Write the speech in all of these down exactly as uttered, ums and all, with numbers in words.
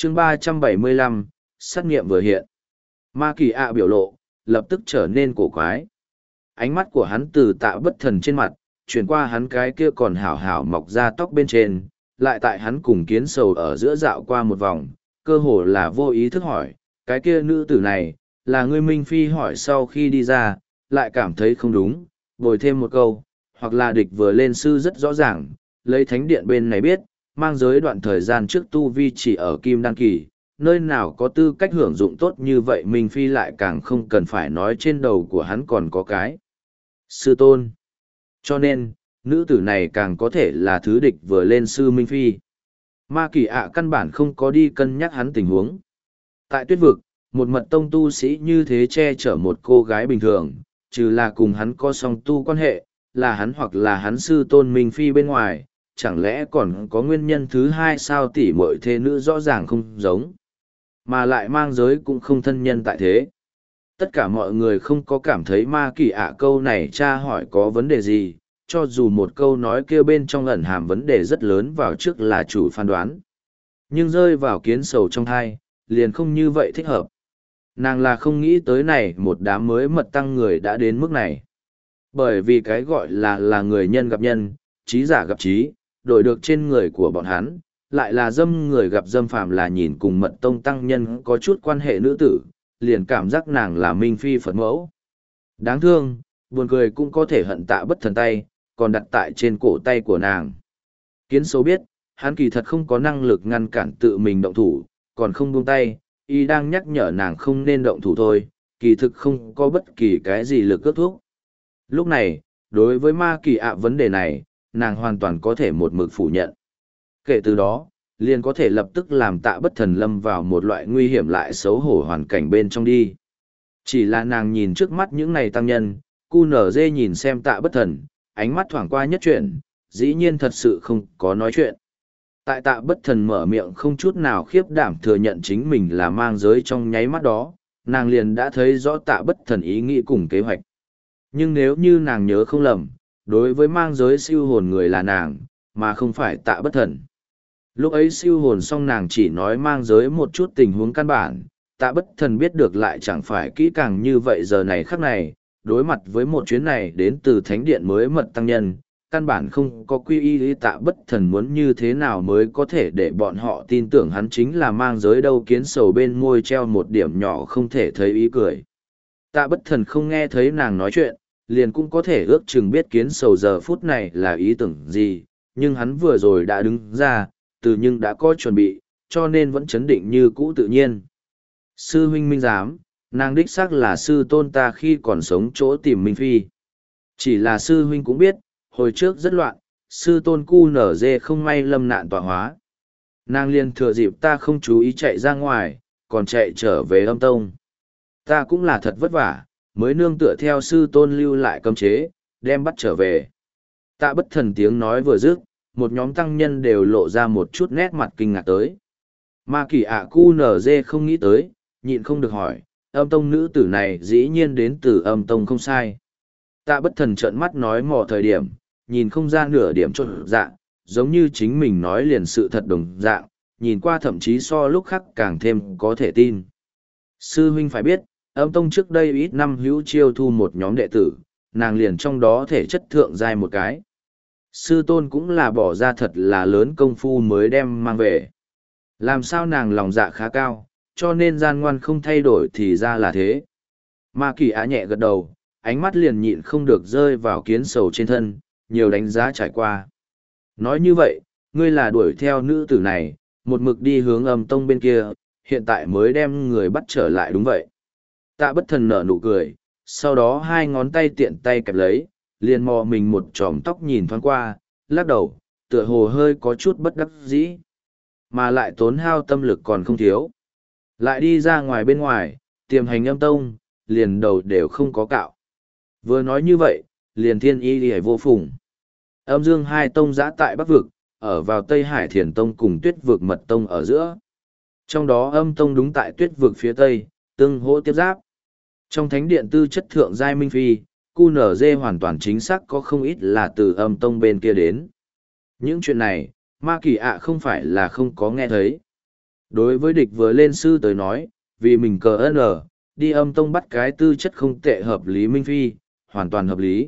chương ba trăm bảy mươi lăm, sát nghiệm vừa hiện. Ma kỳ ạ biểu lộ, lập tức trở nên cổ quái. Ánh mắt của hắn từ Tạ Bất Thần trên mặt, chuyển qua hắn cái kia còn hảo hảo mọc ra tóc bên trên, lại tại hắn cùng kiến sầu ở giữa dạo qua một vòng, cơ hồ là vô ý thức hỏi, cái kia nữ tử này, là ngươi Minh Phi hỏi sau khi đi ra, lại cảm thấy không đúng, bồi thêm một câu, hoặc là địch vừa lên sư rất rõ ràng, lấy thánh điện bên này biết, mang giới đoạn thời gian trước tu vi chỉ ở Kim Đan Kỳ, nơi nào có tư cách hưởng dụng tốt như vậy Minh Phi lại càng không cần phải nói trên đầu của hắn còn có cái sư tôn. Cho nên, nữ tử này càng có thể là thứ địch vừa lên sư Minh Phi. Ma kỳ ạ căn bản không có đi cân nhắc hắn tình huống. Tại tuyết vực, một mật tông tu sĩ như thế che chở một cô gái bình thường, trừ là cùng hắn có song tu quan hệ, là hắn hoặc là hắn sư tôn Minh Phi bên ngoài, chẳng lẽ còn có nguyên nhân thứ hai sao tỷ muội thế nữ rõ ràng không giống. Mà lại mang giới cũng không thân nhân tại thế. Tất cả mọi người không có cảm thấy ma kỳ ạ câu này tra hỏi có vấn đề gì, cho dù một câu nói kia bên trong ẩn hàm vấn đề rất lớn vào trước là chủ phán đoán. Nhưng rơi vào kiến sầu trong thai, liền không như vậy thích hợp. Nàng là không nghĩ tới này một đám mới mật tăng người đã đến mức này. Bởi vì cái gọi là là người nhân gặp nhân, trí giả gặp trí, đổi được trên người của bọn hắn, lại là dâm người gặp dâm phàm là nhìn cùng mật tông tăng nhân có chút quan hệ nữ tử, liền cảm giác nàng là Minh Phi Phật mẫu. Đáng thương, buồn cười cũng có thể hận Tạ Bất Thần tay, còn đặt tại trên cổ tay của nàng. Kiến sâu biết, hắn kỳ thật không có năng lực ngăn cản tự mình động thủ, còn không buông tay, y đang nhắc nhở nàng không nên động thủ thôi, kỳ thực không có bất kỳ cái gì lực ước thúc. Lúc này, đối với ma kỳ ạ vấn đề này, nàng hoàn toàn có thể một mực phủ nhận. Kể từ đó, liền có thể lập tức làm Tạ Bất Thần lâm vào một loại nguy hiểm lại xấu hổ hoàn cảnh bên trong đi. Chỉ là nàng nhìn trước mắt những này tăng nhân, cu nở dê nhìn xem Tạ Bất Thần, ánh mắt thoảng qua nhất chuyện, dĩ nhiên thật sự không có nói chuyện. Tại Tạ Bất Thần mở miệng không chút nào khiếp đảm thừa nhận chính mình là mang giới trong nháy mắt đó, nàng liền đã thấy rõ Tạ Bất Thần ý nghĩ cùng kế hoạch. Nhưng nếu như nàng nhớ không lầm, đối với mang giới siêu hồn người là nàng, mà không phải Tạ Bất Thần. Lúc ấy siêu hồn xong nàng chỉ nói mang giới một chút tình huống căn bản, Tạ Bất Thần biết được lại chẳng phải kỹ càng như vậy giờ này khắc này, đối mặt với một chuyến này đến từ thánh điện mới mật tăng nhân, căn bản không có quy y lý. Tạ Bất Thần muốn như thế nào mới có thể để bọn họ tin tưởng hắn chính là mang giới đâu. Kiến sầu bên môi treo một điểm nhỏ không thể thấy ý cười. Tạ Bất Thần không nghe thấy nàng nói chuyện, liền cũng có thể ước chừng biết kiến sầu giờ phút này là ý tưởng gì, nhưng hắn vừa rồi đã đứng ra, từ nhưng đã có chuẩn bị, cho nên vẫn chấn định như cũ tự nhiên. Sư huynh minh giám, nàng đích xác là sư tôn ta khi còn sống chỗ tìm Minh Phi. Chỉ là sư huynh cũng biết, hồi trước rất loạn, sư tôn cu nở dê không may lâm nạn tọa hóa. Nàng liền thừa dịp ta không chú ý chạy ra ngoài, còn chạy trở về âm tông. Ta cũng là thật vất vả, mới nương tựa theo sư tôn lưu lại cấm chế, đem bắt trở về. Tạ Bất Thần tiếng nói vừa dứt, một nhóm tăng nhân đều lộ ra một chút nét mặt kinh ngạc tới. Ma kỳ ạ cu nở dê không nghĩ tới, nhịn không được hỏi, âm tông nữ tử này dĩ nhiên đến từ âm tông không sai. Tạ Bất Thần trợn mắt nói mò thời điểm, nhìn không ra nửa điểm trộn dạng, giống như chính mình nói liền sự thật đồng dạng, nhìn qua thậm chí so lúc khác càng thêm có thể tin. Sư huynh phải biết, âm tông trước đây ít năm hữu chiêu thu một nhóm đệ tử, nàng liền trong đó thể chất thượng giai một cái. Sư tôn cũng là bỏ ra thật là lớn công phu mới đem mang về. Làm sao nàng lòng dạ khá cao, cho nên gian ngoan không thay đổi thì ra là thế. Ma kỳ á nhẹ gật đầu, ánh mắt liền nhịn không được rơi vào kiến sầu trên thân, nhiều đánh giá trải qua. Nói như vậy, ngươi là đuổi theo nữ tử này, một mực đi hướng âm tông bên kia, hiện tại mới đem người bắt trở lại đúng vậy. Tạ Bất Thần nở nụ cười, sau đó hai ngón tay tiện tay kẹp lấy, liền mò mình một chòm tóc nhìn thoáng qua, lắc đầu, tựa hồ hơi có chút bất đắc dĩ. Mà lại tốn hao tâm lực còn không thiếu. Lại đi ra ngoài bên ngoài, tiềm hành âm tông, liền đầu đều không có cạo. Vừa nói như vậy, liền thiên y đi vô phùng. Âm dương hai tông giã tại Bắc Vực, ở vào Tây Hải Thiền Tông cùng Tuyết Vực Mật Tông ở giữa. Trong đó âm tông đúng tại Tuyết Vực phía Tây, tương hỗ tiếp giáp. Trong thánh điện tư chất thượng giai Minh Phi, cu nở dê hoàn toàn chính xác có không ít là từ âm tông bên kia đến. Những chuyện này, ma kỳ ạ không phải là không có nghe thấy. Đối với địch vừa lên sư tới nói, vì mình cờ ân ở, đi âm tông bắt cái tư chất không tệ hợp lý Minh Phi, hoàn toàn hợp lý.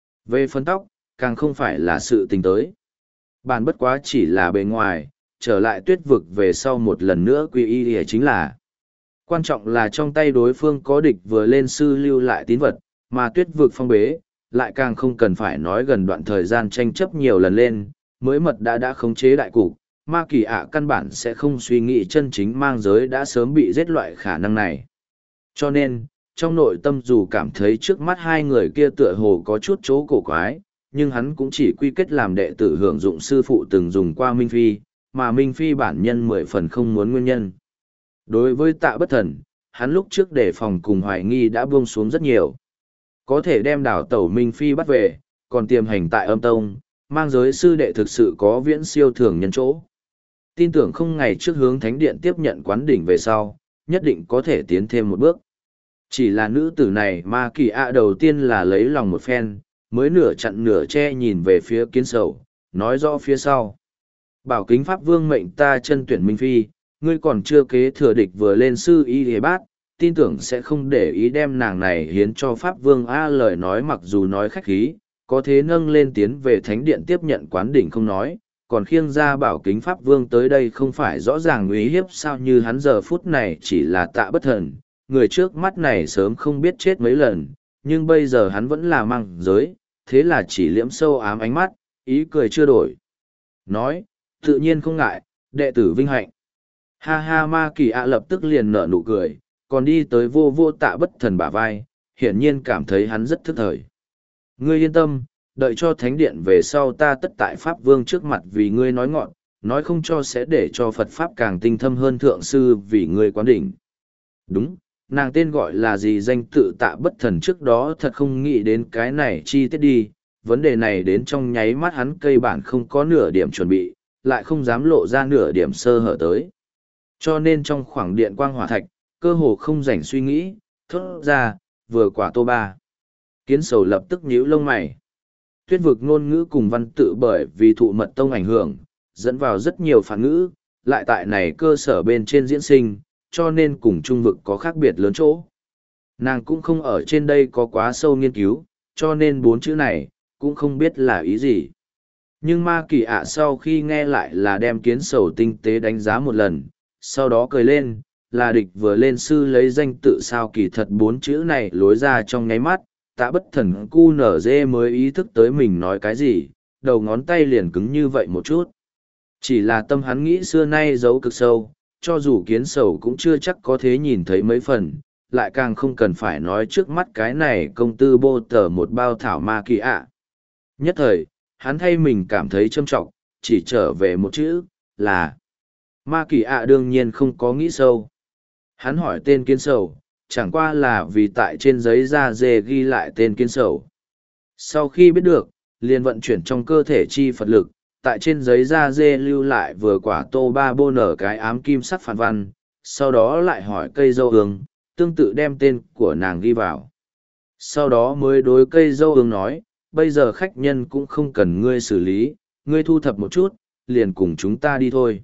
Về phân tóc, càng không phải là sự tình tới. Bản bất quá chỉ là bề ngoài, trở lại tuyết vực về sau một lần nữa quy y thì chính là. Quan trọng là trong tay đối phương có địch vừa lên sư lưu lại tín vật, mà tuyết vực phong bế, lại càng không cần phải nói gần đoạn thời gian tranh chấp nhiều lần lên, mới mật đã đã khống chế đại cục, ma kỳ ạ căn bản sẽ không suy nghĩ chân chính mang giới đã sớm bị giết loại khả năng này. Cho nên, trong nội tâm dù cảm thấy trước mắt hai người kia tựa hồ có chút chỗ cổ quái, nhưng hắn cũng chỉ quy kết làm đệ tử hưởng dụng sư phụ từng dùng qua Minh Phi, mà Minh Phi bản nhân mười phần không muốn nguyên nhân. Đối với Tạ Bất Thần, hắn lúc trước đề phòng cùng hoài nghi đã buông xuống rất nhiều. Có thể đem đảo tẩu Minh Phi bắt về, còn tiềm hành tại âm tông, mang giới sư đệ thực sự có viễn siêu thường nhân chỗ. Tin tưởng không ngày trước hướng thánh điện tiếp nhận quán đỉnh về sau, nhất định có thể tiến thêm một bước. Chỉ là nữ tử này ma kỳ ạ đầu tiên là lấy lòng một phen, mới nửa chặn nửa che nhìn về phía kiến sầu, nói rõ phía sau. Bảo kính pháp vương mệnh ta chân tuyển Minh Phi, ngươi còn chưa kế thừa địch vừa lên sư y hề bát, tin tưởng sẽ không để ý đem nàng này hiến cho pháp vương a lời nói mặc dù nói khách khí, có thế nâng lên tiến về thánh điện tiếp nhận quán đỉnh không nói, còn khiêng ra bảo kính pháp vương tới đây không phải rõ ràng uy hiếp sao như hắn giờ phút này chỉ là Tạ Bất Thần, người trước mắt này sớm không biết chết mấy lần, nhưng bây giờ hắn vẫn là mang giới, thế là chỉ liễm sâu ám ánh mắt, ý cười chưa đổi. Nói, tự nhiên không ngại, đệ tử vinh hạnh. Ha ha ma kỳ ạ lập tức liền nở nụ cười, còn đi tới vô vô Tạ Bất Thần bả vai, hiển nhiên cảm thấy hắn rất thức thời. Ngươi yên tâm, đợi cho thánh điện về sau ta tất tại Pháp Vương trước mặt vì ngươi nói ngọn, nói không cho sẽ để cho Phật Pháp càng tinh thâm hơn thượng sư vì ngươi quán đỉnh. Đúng, nàng tên gọi là gì danh tự Tạ Bất Thần trước đó thật không nghĩ đến cái này chi tiết đi, vấn đề này đến trong nháy mắt hắn cây bản không có nửa điểm chuẩn bị, lại không dám lộ ra nửa điểm sơ hở tới. Cho nên trong khoảng điện quang hỏa thạch, cơ hồ không rảnh suy nghĩ, thốt ra, vừa quả tô ba. Kiến sầu lập tức nhíu lông mày. Tuyết vực ngôn ngữ cùng văn tự bởi vì thụ mật tông ảnh hưởng, dẫn vào rất nhiều phản ngữ, lại tại này cơ sở bên trên diễn sinh, cho nên cùng trung vực có khác biệt lớn chỗ. Nàng cũng không ở trên đây có quá sâu nghiên cứu, cho nên bốn chữ này, cũng không biết là ý gì. Nhưng ma kỳ ạ sau khi nghe lại là đem kiến sầu tinh tế đánh giá một lần, sau đó cười lên, là địch vừa lên sư lấy danh tự sao kỳ thật bốn chữ này lối ra trong nháy mắt, Tạ Bất Thần cu nở dê mới ý thức tới mình nói cái gì, đầu ngón tay liền cứng như vậy một chút. Chỉ là tâm hắn nghĩ xưa nay giấu cực sâu, cho dù kiến sầu cũng chưa chắc có thế nhìn thấy mấy phần, lại càng không cần phải nói trước mắt cái này công tư bô tờ một bao thảo ma kỳ ạ. Nhất thời, hắn thay mình cảm thấy châm trọng, chỉ trở về một chữ, là ma kỳ ạ đương nhiên không có nghĩ sâu. Hắn hỏi tên kiến sầu, chẳng qua là vì tại trên giấy da dê ghi lại tên kiến sầu. Sau khi biết được, liền vận chuyển trong cơ thể chi Phật lực, tại trên giấy da dê lưu lại vừa quả tô ba bô nở cái ám kim sắc phản văn, sau đó lại hỏi cây dâu hương, tương tự đem tên của nàng ghi vào. Sau đó mới đối cây dâu hương nói, bây giờ khách nhân cũng không cần ngươi xử lý, ngươi thu thập một chút, liền cùng chúng ta đi thôi.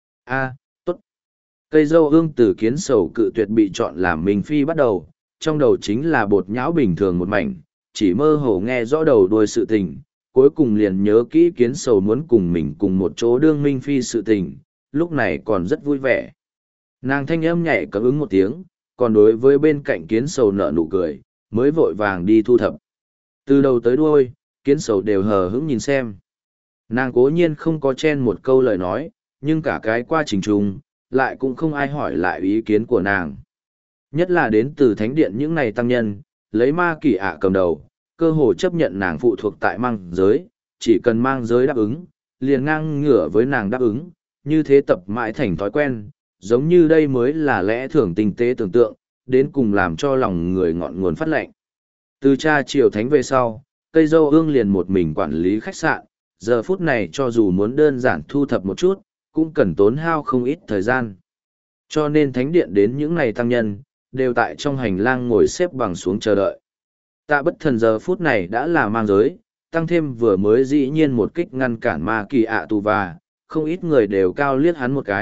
A, tốt. Cây dâu hương từ kiến sầu cự tuyệt bị chọn làm Minh Phi bắt đầu, trong đầu chính là bột nhão bình thường một mảnh, chỉ mơ hồ nghe rõ đầu đuôi sự tình, cuối cùng liền nhớ kỹ kiến sầu muốn cùng mình cùng một chỗ đương Minh Phi sự tình, lúc này còn rất vui vẻ. Nàng thanh âm nhảy cấm ứng một tiếng, còn đối với bên cạnh kiến sầu nở nụ cười, mới vội vàng đi thu thập. Từ đầu tới đuôi, kiến sầu đều hờ hững nhìn xem. Nàng cố nhiên không có chen một câu lời nói, nhưng cả cái quá trình trùng, lại cũng không ai hỏi lại ý kiến của nàng. Nhất là đến từ thánh điện những này tăng nhân, lấy ma kỳ ạ cầm đầu, cơ hồ chấp nhận nàng phụ thuộc tại mang giới, chỉ cần mang giới đáp ứng, liền ngang ngửa với nàng đáp ứng, như thế tập mãi thành thói quen, giống như đây mới là lẽ thường tinh tế tưởng tượng, đến cùng làm cho lòng người ngọn nguồn phát lệnh. Từ cha triều thánh về sau, cây dâu ương liền một mình quản lý khách sạn, giờ phút này cho dù muốn đơn giản thu thập một chút, cũng cần tốn hao không ít thời gian. Cho nên thánh điện đến những này tăng nhân, đều tại trong hành lang ngồi xếp bằng xuống chờ đợi. Tạ Bất Thần giờ phút này đã là mang giới, tăng thêm vừa mới dĩ nhiên một kích ngăn cản ma kỳ ạ tù và, không ít người đều cao liếc hắn một cái,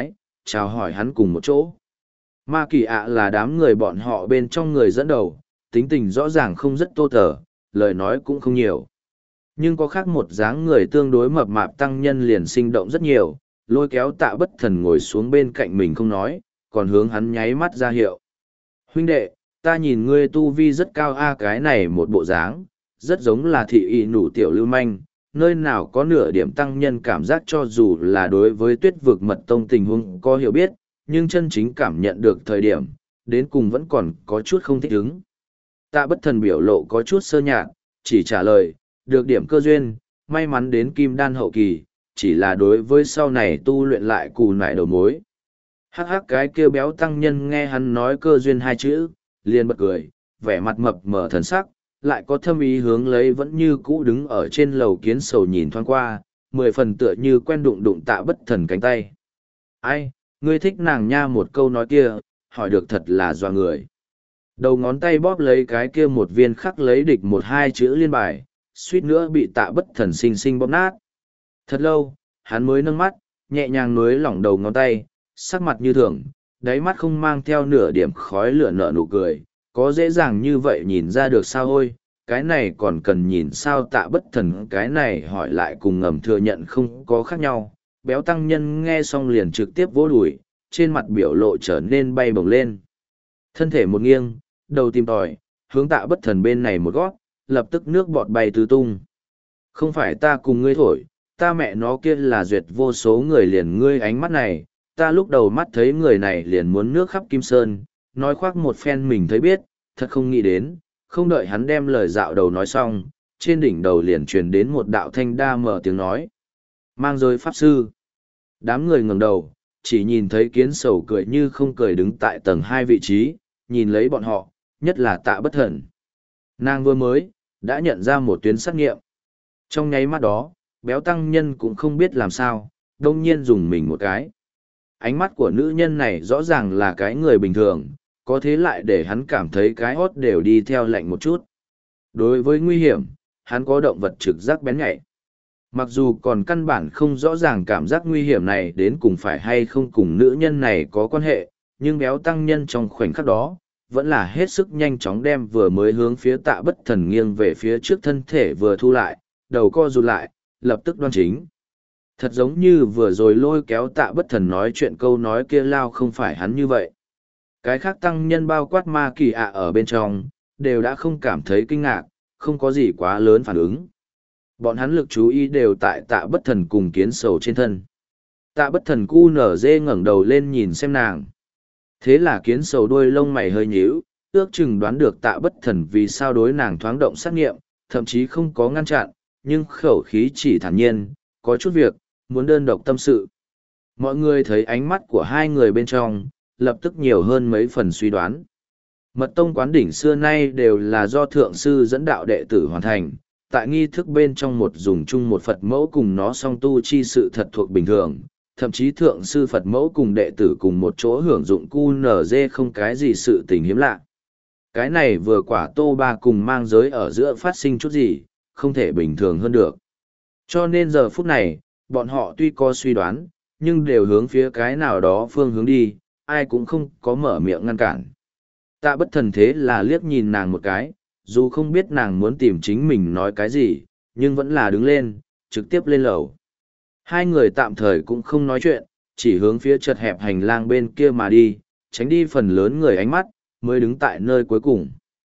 chào hỏi hắn cùng một chỗ. Ma Kỳ ạ là đám người bọn họ bên trong người dẫn đầu, tính tình rõ ràng không rất tô tở, lời nói cũng không nhiều. Nhưng có khác một dáng người tương đối mập mạp tăng nhân liền sinh động rất nhiều, lôi kéo Tạ Bất Thần ngồi xuống bên cạnh mình không nói, còn hướng hắn nháy mắt ra hiệu. Huynh đệ, ta nhìn ngươi tu vi rất cao a, cái này một bộ dáng, rất giống là thị y nủ tiểu lưu manh, nơi nào có nửa điểm tăng nhân cảm giác, cho dù là đối với Tuyết Vực Mật Tông tình huống có hiểu biết, nhưng chân chính cảm nhận được thời điểm, đến cùng vẫn còn có chút không thích ứng. Tạ Bất Thần biểu lộ có chút sơ nhạt, chỉ trả lời, được điểm cơ duyên, may mắn đến kim đan hậu kỳ, chỉ là đối với sau này tu luyện lại cù nải đầu mối. Hắc hắc, cái kêu béo tăng nhân nghe hắn nói cơ duyên hai chữ, liền bật cười, vẻ mặt mập mờ thần sắc, lại có thâm ý hướng lấy vẫn như cũ đứng ở trên lầu Kiến Sầu nhìn thoáng qua, mười phần tựa như quen đụng đụng Tạ Bất Thần cánh tay. Ai, ngươi thích nàng nha, một câu nói kia, hỏi được thật là doa người. Đầu ngón tay bóp lấy cái kia một viên khắc lấy địch một hai chữ liên bài, suýt nữa bị Tạ Bất Thần xinh xinh bóp nát. Thật lâu, hắn mới nâng mắt, nhẹ nhàng nuối lỏng đầu ngón tay, sắc mặt như thường, đáy mắt không mang theo nửa điểm khói lửa nở nụ cười, có dễ dàng như vậy nhìn ra được sao ôi, cái này còn cần nhìn sao. Tạ Bất Thần cái này hỏi lại cùng ngầm thừa nhận không có khác nhau. Béo tăng nhân nghe xong liền trực tiếp vỗ đùi, trên mặt biểu lộ trở nên bay bổng lên. Thân thể một nghiêng, đầu tìm tòi, hướng Tạ Bất Thần bên này một gót, lập tức nước bọt bay tứ tung. Không phải ta cùng ngươi thổi, ta mẹ nó kia là duyệt vô số người liền ngươi ánh mắt này, ta lúc đầu mắt thấy người này liền muốn nước khắp Kim Sơn, nói khoác một phen mình thấy biết, thật không nghĩ đến, không đợi hắn đem lời dạo đầu nói xong, trên đỉnh đầu liền truyền đến một đạo thanh đa mở tiếng nói. Mang giới pháp sư. Đám người ngẩng đầu, chỉ nhìn thấy Kiến Sầu cười như không cười đứng tại tầng hai vị trí, nhìn lấy bọn họ, nhất là Tạ Bất Thần. Nàng vừa mới, đã nhận ra một tuyến sát nghiệm. Trong nháy mắt đó, béo tăng nhân cũng không biết làm sao, đông nhiên dùng mình một cái. Ánh mắt của nữ nhân này rõ ràng là cái người bình thường, có thế lại để hắn cảm thấy cái hót đều đi theo lạnh một chút. Đối với nguy hiểm, hắn có động vật trực giác bén nhạy. Mặc dù còn căn bản không rõ ràng cảm giác nguy hiểm này đến cùng phải hay không cùng nữ nhân này có quan hệ, nhưng béo tăng nhân trong khoảnh khắc đó, vẫn là hết sức nhanh chóng đem vừa mới hướng phía Tạ Bất Thần nghiêng về phía trước thân thể vừa thu lại, đầu co rụt lại, lập tức đoan chính. Thật giống như vừa rồi lôi kéo Tạ Bất Thần nói chuyện câu nói kia lao không phải hắn như vậy. Cái khác tăng nhân bao quát Ma Kỳ ạ ở bên trong, đều đã không cảm thấy kinh ngạc, không có gì quá lớn phản ứng. Bọn hắn lực chú ý đều tại Tạ Bất Thần cùng Kiến Sầu trên thân. Tạ Bất Thần cu nở dê ngẩng đầu lên nhìn xem nàng. Thế là Kiến Sầu đuôi lông mày hơi nhíu, ước chừng đoán được Tạ Bất Thần vì sao đối nàng thoáng động sát nghiệm, thậm chí không có ngăn chặn, nhưng khẩu khí chỉ thản nhiên, có chút việc, muốn đơn độc tâm sự. Mọi người thấy ánh mắt của hai người bên trong, lập tức nhiều hơn mấy phần suy đoán. Mật tông quán đỉnh xưa nay đều là do thượng sư dẫn đạo đệ tử hoàn thành, tại nghi thức bên trong một dùng chung một Phật mẫu cùng nó song tu chi sự thật thuộc bình thường, thậm chí thượng sư Phật mẫu cùng đệ tử cùng một chỗ hưởng dụng cu nở dê không cái gì sự tình hiếm lạ. Cái này vừa quả tô ba cùng mang giới ở giữa phát sinh chút gì, không thể bình thường hơn được. Cho nên giờ phút này, bọn họ tuy có suy đoán, nhưng đều hướng phía cái nào đó phương hướng đi, ai cũng không có mở miệng ngăn cản. Tạ Bất Thần thế là liếc nhìn nàng một cái, dù không biết nàng muốn tìm chính mình nói cái gì, nhưng vẫn là đứng lên, trực tiếp lên lầu. Hai người tạm thời cũng không nói chuyện, chỉ hướng phía chật hẹp hành lang bên kia mà đi, tránh đi phần lớn người ánh mắt, mới đứng tại nơi cuối cùng.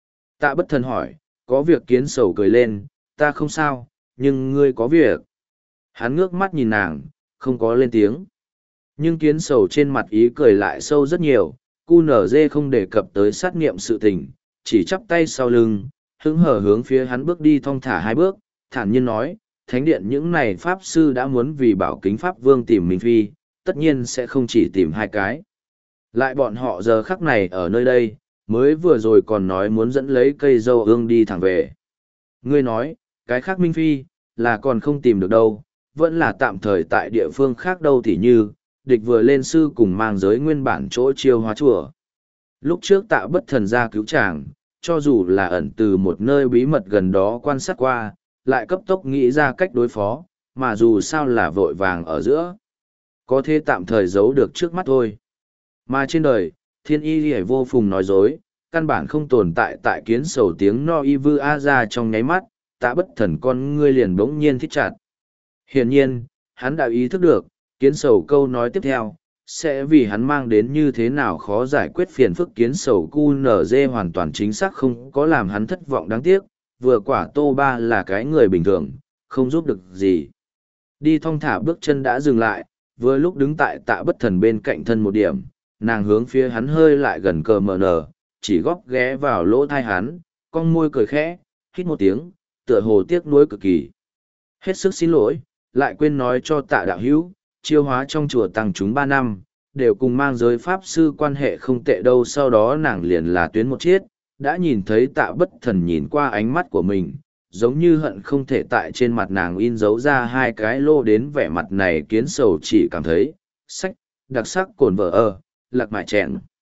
Tạ Bất Thần hỏi, có việc? Kiến Sầu cười lên, ta không sao, nhưng ngươi có việc. Hắn ngước mắt nhìn nàng, không có lên tiếng. Nhưng Kiến Sầu trên mặt ý cười lại sâu rất nhiều, cu nở dê không đề cập tới sát nghiệm sự tình, chỉ chắp tay sau lưng, hứng hở hướng phía hắn bước đi thong thả hai bước, thản nhiên nói, thánh điện những này pháp sư đã muốn vì bảo kính pháp vương tìm Minh Phi, tất nhiên sẽ không chỉ tìm hai cái. Lại bọn họ giờ khắc này ở nơi đây, mới vừa rồi còn nói muốn dẫn lấy cây dâu ương đi thẳng về. Ngươi nói, cái khác Minh Phi, là còn không tìm được đâu, vẫn là tạm thời tại địa phương khác đâu thì như, địch vừa lên sư cùng mang giới nguyên bản chỗ chiêu hóa chùa. Lúc trước Tạ Bất Thần ra cứu chàng, cho dù là ẩn từ một nơi bí mật gần đó quan sát qua, lại cấp tốc nghĩ ra cách đối phó, mà dù sao là vội vàng ở giữa. có thể tạm thời giấu được trước mắt thôi. Mà trên đời, thiên y hề vô phùng nói dối, căn bản không tồn tại tại kiến sầu tiếng no y vư a ra trong nháy mắt, tạ bất thần con ngươi liền bỗng nhiên thích chặt. Hiển nhiên, hắn đã ý thức được, kiến sầu câu nói tiếp theo, sẽ vì hắn mang đến như thế nào khó giải quyết phiền phức. Kiến sầu cu nở dê hoàn toàn chính xác không có làm hắn thất vọng đáng tiếc, vừa quả tô ba là cái người bình thường, không giúp được gì. Đi thong thả bước chân đã dừng lại, vừa lúc đứng tại tạ bất thần bên cạnh thân một điểm, nàng hướng phía hắn hơi lại gần cờ mờ nở, chỉ góp ghé vào lỗ thai hắn, cong môi cười khẽ, hít một tiếng, tựa hồ tiếc nuối cực kỳ. Hết sức xin lỗi, lại quên nói cho tạ đạo hữu, chiêu hóa trong chùa tăng chúng ba năm, đều cùng mang giới pháp sư quan hệ không tệ đâu. Sau đó nàng liền là tuyến một chiết, đã nhìn thấy tạ bất thần nhìn qua ánh mắt của mình, giống như hận không thể tại trên mặt nàng in dấu ra hai cái lô. Đến vẻ mặt này kiến sầu chỉ cảm thấy, sách, đặc sắc cồn vợ ơ, lạc mại chèn.